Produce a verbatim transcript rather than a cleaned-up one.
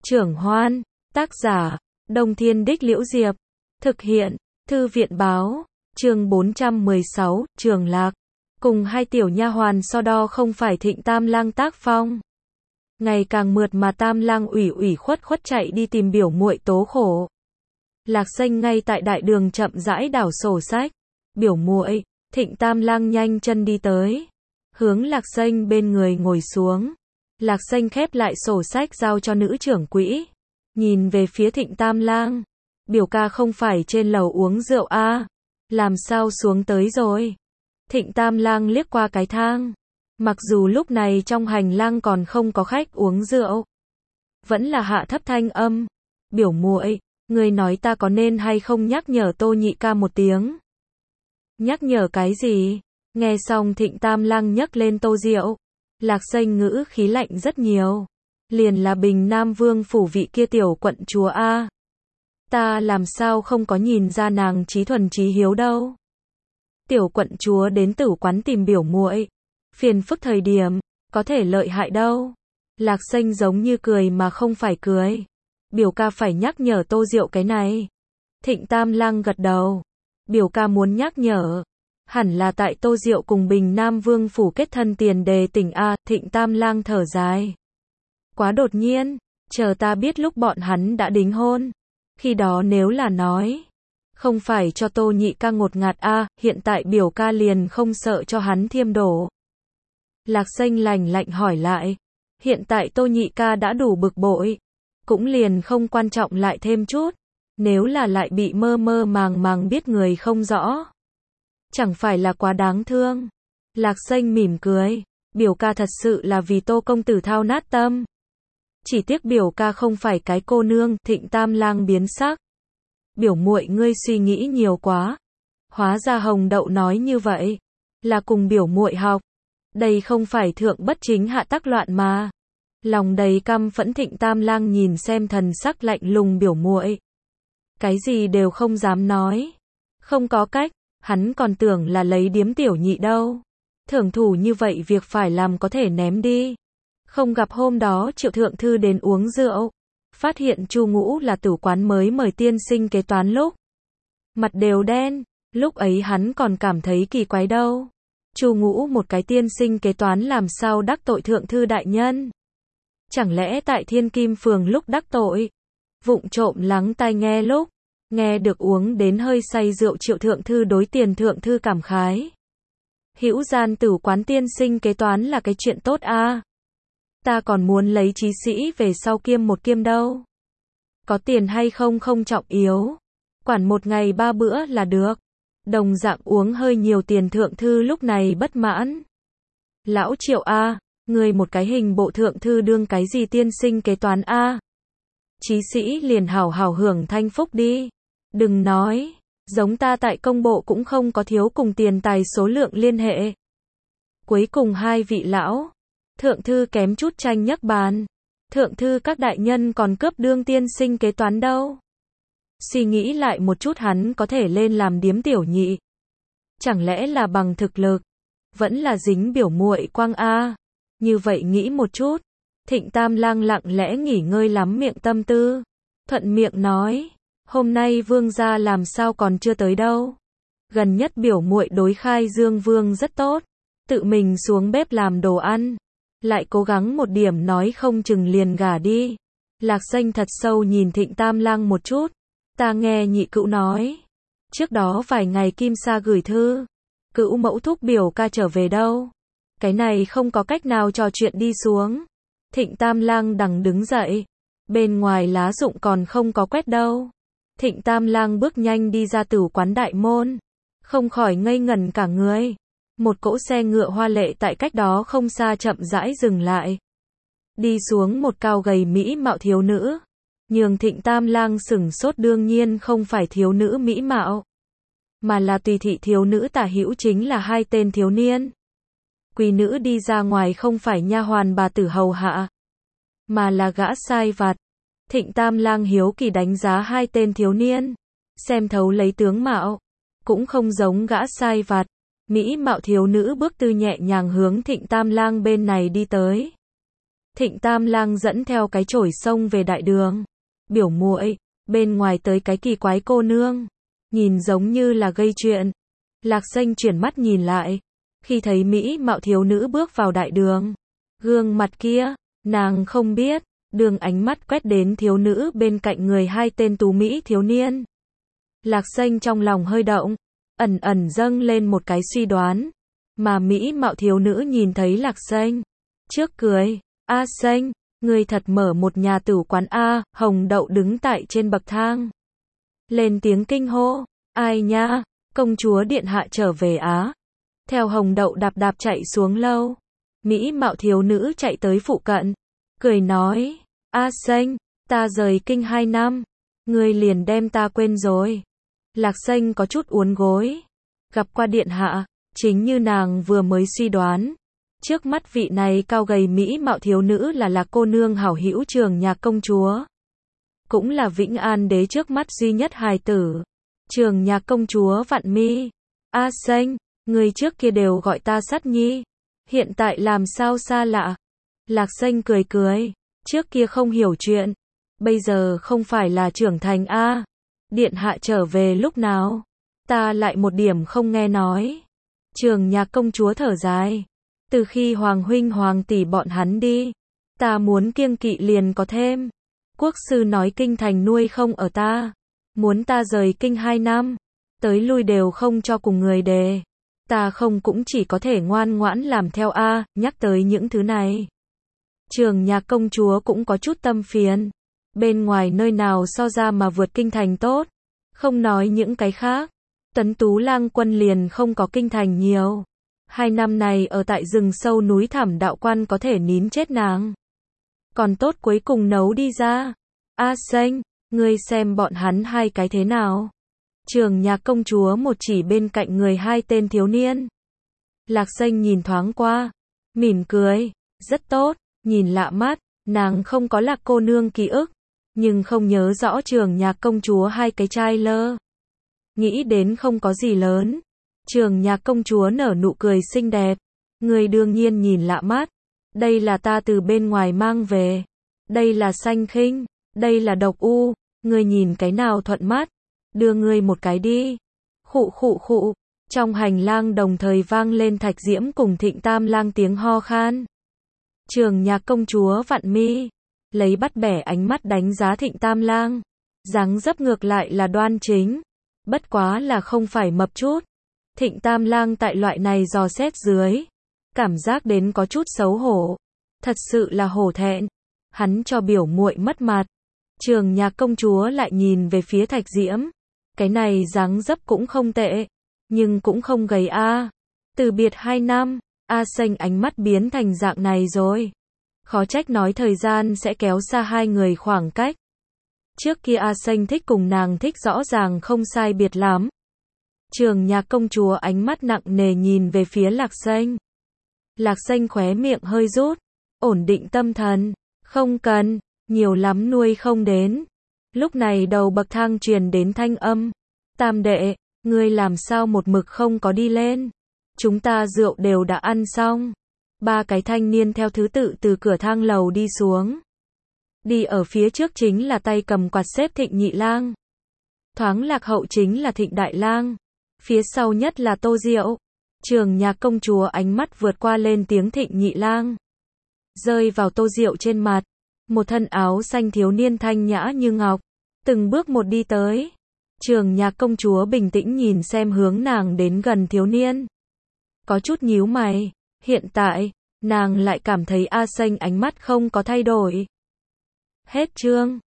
Trưởng Hoan, tác giả, Đông Thiên Đích Liễu Diệp, thực hiện, Thư viện Báo, chương bốn trăm mười sáu, Trường Lạc, cùng hai tiểu nha hoàn so đo không phải Thịnh Tam Lang tác phong. Ngày càng mượt mà Tam Lang ủy ủy khuất khuất chạy đi tìm biểu muội tố khổ. Lạc Xanh ngay tại đại đường chậm rãi đảo sổ sách. Biểu muội, Thịnh Tam Lang nhanh chân đi tới, hướng Lạc Xanh bên người ngồi xuống. Lạc Xanh khép lại sổ sách giao cho nữ trưởng quỹ, nhìn về phía Thịnh Tam Lang. Biểu ca không phải trên lầu uống rượu a, à? Làm sao xuống tới rồi? Thịnh Tam Lang liếc qua cái thang. Mặc dù lúc này trong hành lang còn không có khách uống rượu, vẫn là hạ thấp thanh âm. Biểu muội, người nói ta có nên hay không nhắc nhở Tô nhị ca một tiếng? Nhắc nhở cái gì? Nghe xong Thịnh Tam Lang nhắc lên Tô Diệu. Lạc Xanh ngữ khí lạnh rất nhiều. Liền là Bình Nam Vương phủ vị kia tiểu quận chúa a. Ta làm sao không có nhìn ra nàng trí thuần trí hiếu đâu. Tiểu quận chúa đến tử quán tìm biểu muội, phiền phức thời điểm, có thể lợi hại đâu. Lạc Xanh giống như cười mà không phải cười. Biểu ca phải nhắc nhở Tô Diệu cái này. Thịnh Tam Lang gật đầu. Biểu ca muốn nhắc nhở, hẳn là tại Tô Diệu cùng Bình Nam Vương phủ kết thân tiền đề tình a. Thịnh Tam Lang thở dài. Quá đột nhiên, chờ ta biết lúc bọn hắn đã đính hôn, khi đó nếu là nói, không phải cho Tô nhị ca ngột ngạt a, hiện tại biểu ca liền không sợ cho hắn thiêm đổ. Lạc Xanh lạnh lạnh hỏi lại, hiện tại Tô nhị ca đã đủ bực bội, cũng liền không quan trọng lại thêm chút, nếu là lại bị mơ mơ màng màng biết người không rõ, chẳng phải là quá đáng thương. Lạc Xanh mỉm cười, biểu ca thật sự là vì Tô công tử thao nát tâm. Chỉ tiếc biểu ca không phải cái cô nương. Thịnh Tam Lang biến sắc. Biểu muội ngươi suy nghĩ nhiều quá. Hóa ra Hồng Đậu nói như vậy là cùng biểu muội học. Đây không phải thượng bất chính hạ tắc loạn mà. Lòng đầy căm phẫn Thịnh Tam Lang nhìn xem thần sắc lạnh lùng biểu muội, cái gì đều không dám nói. Không có cách, hắn còn tưởng là lấy điếm tiểu nhị đâu. Thưởng thủ như vậy việc phải làm có thể ném đi. Không gặp hôm đó Triệu thượng thư đến uống rượu, phát hiện Chu Ngũ là tử quán mới mời tiên sinh kế toán lúc mặt đều đen, lúc ấy hắn còn cảm thấy kỳ quái đâu. Chu Ngũ một cái tiên sinh kế toán làm sao đắc tội thượng thư đại nhân? Chẳng lẽ tại Thiên Kim phường lúc đắc tội, vụng trộm lắng tai nghe lúc nghe được uống đến hơi say rượu Triệu thượng thư đối Tiền thượng thư cảm khái. Hữu gian tử quán tiên sinh kế toán là cái chuyện tốt a. À. Ta còn muốn lấy trí sĩ về sau kiêm một kiêm đâu. Có tiền hay không không trọng yếu. Quản một ngày ba bữa là được. Đồng dạng uống hơi nhiều Tiền thượng thư lúc này bất mãn. Lão Triệu a, à, người một cái hình bộ thượng thư đương cái gì tiên sinh kế toán a? À. Trí sĩ liền hảo hảo hưởng thanh phúc đi. Đừng nói, giống ta tại công bộ cũng không có thiếu cùng tiền tài số lượng liên hệ. Cuối cùng hai vị lão thượng thư kém chút tranh nhắc bàn. Thượng thư các đại nhân còn cướp đương tiên sinh kế toán đâu. Suy nghĩ lại một chút hắn có thể lên làm điếm tiểu nhị. Chẳng lẽ là bằng thực lực? Vẫn là dính biểu muội quang a. Như vậy nghĩ một chút, Thịnh Tam Lang lặng lẽ nghỉ ngơi lắm miệng tâm tư. Thuận miệng nói, hôm nay vương gia làm sao còn chưa tới đâu. Gần nhất biểu muội đối Khai Dương Vương rất tốt, tự mình xuống bếp làm đồ ăn. Lại cố gắng một điểm nói không chừng liền gả đi. Lạc Xanh thật sâu nhìn Thịnh Tam Lang một chút. Ta nghe nhị cữu nói, trước đó vài ngày Kim Sa gửi thư, cữu mẫu thúc biểu ca trở về đâu. Cái này không có cách nào trò chuyện đi xuống. Thịnh Tam Lang đằng đứng dậy. Bên ngoài lá rụng còn không có quét đâu. Thịnh Tam Lang bước nhanh đi ra tử quán đại môn. Không khỏi ngây ngẩn cả người. Một cỗ xe ngựa hoa lệ tại cách đó không xa chậm rãi dừng lại. Đi xuống một cao gầy mỹ mạo thiếu nữ. Nhường Thịnh Tam Lang sửng sốt, đương nhiên không phải thiếu nữ mỹ mạo, mà là tùy thị thiếu nữ tả hữu, chính là hai tên thiếu niên. Quý nữ đi ra ngoài không phải nha hoàn bà tử hầu hạ, mà là gã sai vặt. Thịnh Tam Lang hiếu kỳ đánh giá hai tên thiếu niên, xem thấu lấy tướng mạo, cũng không giống gã sai vặt. Mỹ mạo thiếu nữ bước tư nhẹ nhàng hướng Thịnh Tam Lang bên này đi tới. Thịnh Tam Lang dẫn theo cái chổi xông về đại đường. Biểu muội, bên ngoài tới cái kỳ quái cô nương, nhìn giống như là gây chuyện. Lạc Xanh chuyển mắt nhìn lại, khi thấy mỹ mạo thiếu nữ bước vào đại đường, gương mặt kia, nàng không biết, đường ánh mắt quét đến thiếu nữ bên cạnh người hai tên tú mỹ thiếu niên. Lạc Xanh trong lòng hơi động, ẩn ẩn dâng lên một cái suy đoán, mà mỹ mạo thiếu nữ nhìn thấy Lạc Xanh, trước cười, "A Xanh, ngươi thật mở một nhà tử quán a?" Hồng Đậu đứng tại trên bậc thang, lên tiếng kinh hô, "Ai nha, công chúa điện hạ trở về á?" Theo Hồng Đậu đạp đạp chạy xuống lâu, mỹ mạo thiếu nữ chạy tới phụ cận, cười nói, "A Xanh, ta rời kinh hai năm, ngươi liền đem ta quên rồi." Lạc Xanh có chút uốn gối, gặp qua điện hạ, chính như nàng vừa mới suy đoán, trước mắt vị này cao gầy mỹ mạo thiếu nữ là Lạc cô nương hảo hữu Trường Nhạc công chúa, cũng là Vĩnh An đế trước mắt duy nhất hài tử. Trường Nhạc công chúa vặn mi, "A Xanh, người trước kia đều gọi ta Sắt Nhi, hiện tại làm sao xa lạ?" Lạc Xanh cười cười, "Trước kia không hiểu chuyện, bây giờ không phải là trưởng thành a? Điện hạ trở về lúc nào? Ta lại một điểm không nghe nói." Trường Nhạc công chúa thở dài, "Từ khi hoàng huynh hoàng tỷ bọn hắn đi, ta muốn kiêng kỵ liền có thêm. Quốc sư nói kinh thành nuôi không ở ta, muốn ta rời kinh hai năm, tới lui đều không cho cùng người đề. Ta không cũng chỉ có thể ngoan ngoãn làm theo a." Nhắc tới những thứ này, Trường Nhạc công chúa cũng có chút tâm phiền. Bên ngoài nơi nào so ra mà vượt kinh thành tốt, không nói những cái khác, Tấn Tú Lang quân liền không có kinh thành nhiều. Hai năm này ở tại rừng sâu núi thẳm đạo quan có thể nín chết nàng, còn tốt cuối cùng nấu đi ra. "A Xanh, ngươi xem bọn hắn hai cái thế nào?" Trường Nhạc công chúa một chỉ bên cạnh người hai tên thiếu niên. Lạc Xanh nhìn thoáng qua, mỉm cười, "Rất tốt." Nhìn lạ mắt, nàng không có Lạc cô nương ký ức, nhưng không nhớ rõ Trường Nhạc công chúa hai cái trai lơ. Nghĩ đến không có gì lớn, Trường Nhạc công chúa nở nụ cười xinh đẹp, "Người đương nhiên nhìn lạ mắt, đây là ta từ bên ngoài mang về, đây là Xanh Khinh, đây là Độc U, ngươi nhìn cái nào thuận mắt, đưa ngươi một cái đi." Khụ khụ khụ, trong hành lang đồng thời vang lên Thạch Diễm cùng Thịnh Tam Lang tiếng ho khan. Trường Nhạc công chúa vặn mi, lấy bắt bẻ ánh mắt đánh giá Thịnh Tam Lang, dáng dấp ngược lại là đoan chính, bất quá là không phải mập chút. Thịnh Tam Lang tại loại này dò xét dưới, cảm giác đến có chút xấu hổ, thật sự là hổ thẹn, hắn cho biểu muội mất mặt. Trường Nhạc công chúa lại nhìn về phía Thạch Diễm, cái này dáng dấp cũng không tệ, nhưng cũng không gầy a. Từ biệt hai năm, A Xanh ánh mắt biến thành dạng này rồi. Khó trách nói thời gian sẽ kéo xa hai người khoảng cách. Trước kia A Xanh thích cùng nàng thích rõ ràng không sai biệt lắm. Trường Nhạc công chúa ánh mắt nặng nề nhìn về phía Lạc Xanh. Lạc Xanh khóe miệng hơi rút, ổn định tâm thần, "Không cần, nhiều lắm nuôi không đến." Lúc này đầu bậc thang truyền đến thanh âm, "Tam đệ, ngươi làm sao một mực không có đi lên? Chúng ta rượu đều đã ăn xong." Ba cái thanh niên theo thứ tự từ cửa thang lầu đi xuống. Đi ở phía trước chính là tay cầm quạt xếp Thịnh Nhị Lang. Thoáng lạc hậu chính là Thịnh Đại Lang. Phía sau nhất là Tô Diệu. Trường Nhạc công chúa ánh mắt vượt qua lên tiếng Thịnh Nhị Lang, rơi vào Tô Diệu trên mặt. Một thân áo xanh thiếu niên thanh nhã như ngọc, từng bước một đi tới. Trường Nhạc công chúa bình tĩnh nhìn xem hướng nàng đến gần thiếu niên, có chút nhíu mày. Hiện tại, nàng lại cảm thấy A Xanh ánh mắt không có thay đổi. Hết chương.